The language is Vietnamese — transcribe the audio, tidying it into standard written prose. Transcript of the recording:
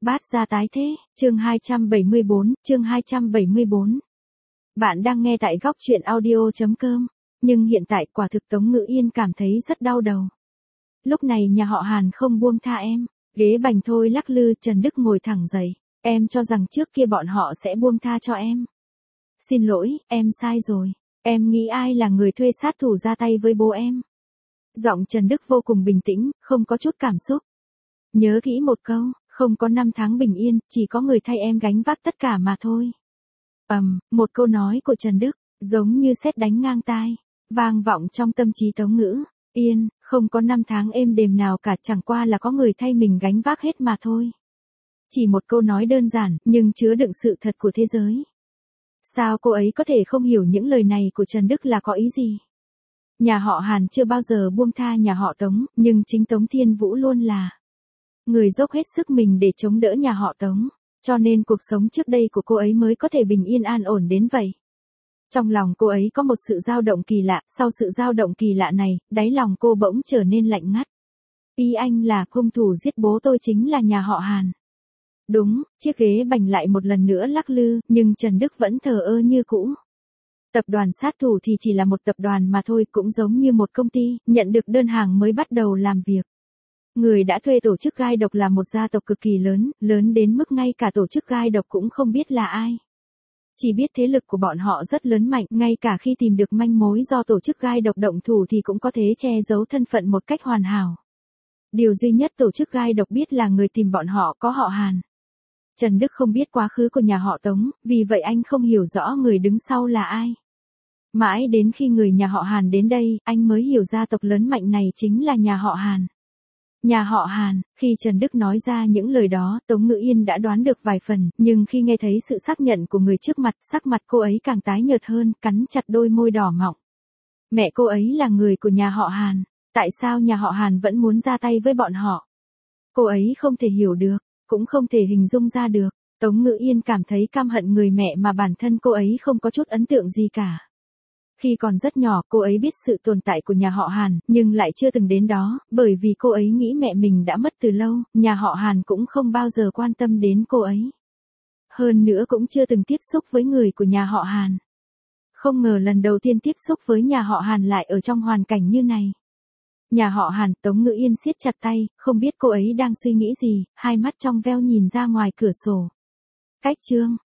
Bát gia tái thế, chương 274. Bạn đang nghe tại góc truyện audio.com, nhưng hiện tại quả thực Tống Ngữ Yên cảm thấy rất đau đầu. Lúc này nhà họ Hàn không buông tha em, ghế bành thôi lắc lư. Trần Đức ngồi thẳng dậy, em cho rằng trước kia bọn họ sẽ buông tha cho em. Xin lỗi, em sai rồi, em nghĩ ai là người thuê sát thủ ra tay với bố em. Giọng Trần Đức vô cùng bình tĩnh, không có chút cảm xúc. Nhớ kỹ một câu, không có năm tháng bình yên, chỉ có người thay em gánh vác tất cả mà thôi. Một câu nói của Trần Đức, giống như sét đánh ngang tai, vang vọng trong tâm trí Tống Ngữ Yên, không có năm tháng êm đềm nào cả, chẳng qua là có người thay mình gánh vác hết mà thôi. Chỉ một câu nói đơn giản, nhưng chứa đựng sự thật của thế giới. Sao cô ấy có thể không hiểu những lời này của Trần Đức là có ý gì? Nhà họ Hàn chưa bao giờ buông tha nhà họ Tống, nhưng chính Tống Thiên Vũ luôn là người dốc hết sức mình để chống đỡ nhà họ Tống, cho nên cuộc sống trước đây của cô ấy mới có thể bình yên an ổn đến vậy. Trong lòng cô ấy có một sự dao động kỳ lạ, sau sự dao động kỳ lạ này, đáy lòng cô bỗng trở nên lạnh ngắt. Ý anh là hung thủ giết bố tôi chính là nhà họ Hàn. Đúng, chiếc ghế bành lại một lần nữa lắc lư, nhưng Trần Đức vẫn thờ ơ như cũ. Tập đoàn sát thủ thì chỉ là một tập đoàn mà thôi, cũng giống như một công ty, nhận được đơn hàng mới bắt đầu làm việc. Người đã thuê tổ chức gai độc là một gia tộc cực kỳ lớn, lớn đến mức ngay cả tổ chức gai độc cũng không biết là ai. Chỉ biết thế lực của bọn họ rất lớn mạnh, ngay cả khi tìm được manh mối do tổ chức gai độc động thủ thì cũng có thể che giấu thân phận một cách hoàn hảo. Điều duy nhất tổ chức gai độc biết là người tìm bọn họ có họ Hàn. Trần Đức không biết quá khứ của nhà họ Tống, vì vậy anh không hiểu rõ người đứng sau là ai. Mãi đến khi người nhà họ Hàn đến đây, anh mới hiểu gia tộc lớn mạnh này chính là nhà họ Hàn. Nhà họ Hàn, khi Trần Đức nói ra những lời đó, Tống Ngữ Yên đã đoán được vài phần, nhưng khi nghe thấy sự xác nhận của người trước mặt, sắc mặt cô ấy càng tái nhợt hơn, cắn chặt đôi môi đỏ mọng. Mẹ cô ấy là người của nhà họ Hàn, tại sao nhà họ Hàn vẫn muốn ra tay với bọn họ? Cô ấy không thể hiểu được, cũng không thể hình dung ra được. Tống Ngữ Yên cảm thấy căm hận người mẹ mà bản thân cô ấy không có chút ấn tượng gì cả. Khi còn rất nhỏ, cô ấy biết sự tồn tại của nhà họ Hàn, nhưng lại chưa từng đến đó, bởi vì cô ấy nghĩ mẹ mình đã mất từ lâu, nhà họ Hàn cũng không bao giờ quan tâm đến cô ấy. Hơn nữa cũng chưa từng tiếp xúc với người của nhà họ Hàn. Không ngờ lần đầu tiên tiếp xúc với nhà họ Hàn lại ở trong hoàn cảnh như này. Nhà họ Hàn, Tống Ngữ Yên siết chặt tay, không biết cô ấy đang suy nghĩ gì, hai mắt trong veo nhìn ra ngoài cửa sổ. Cách chương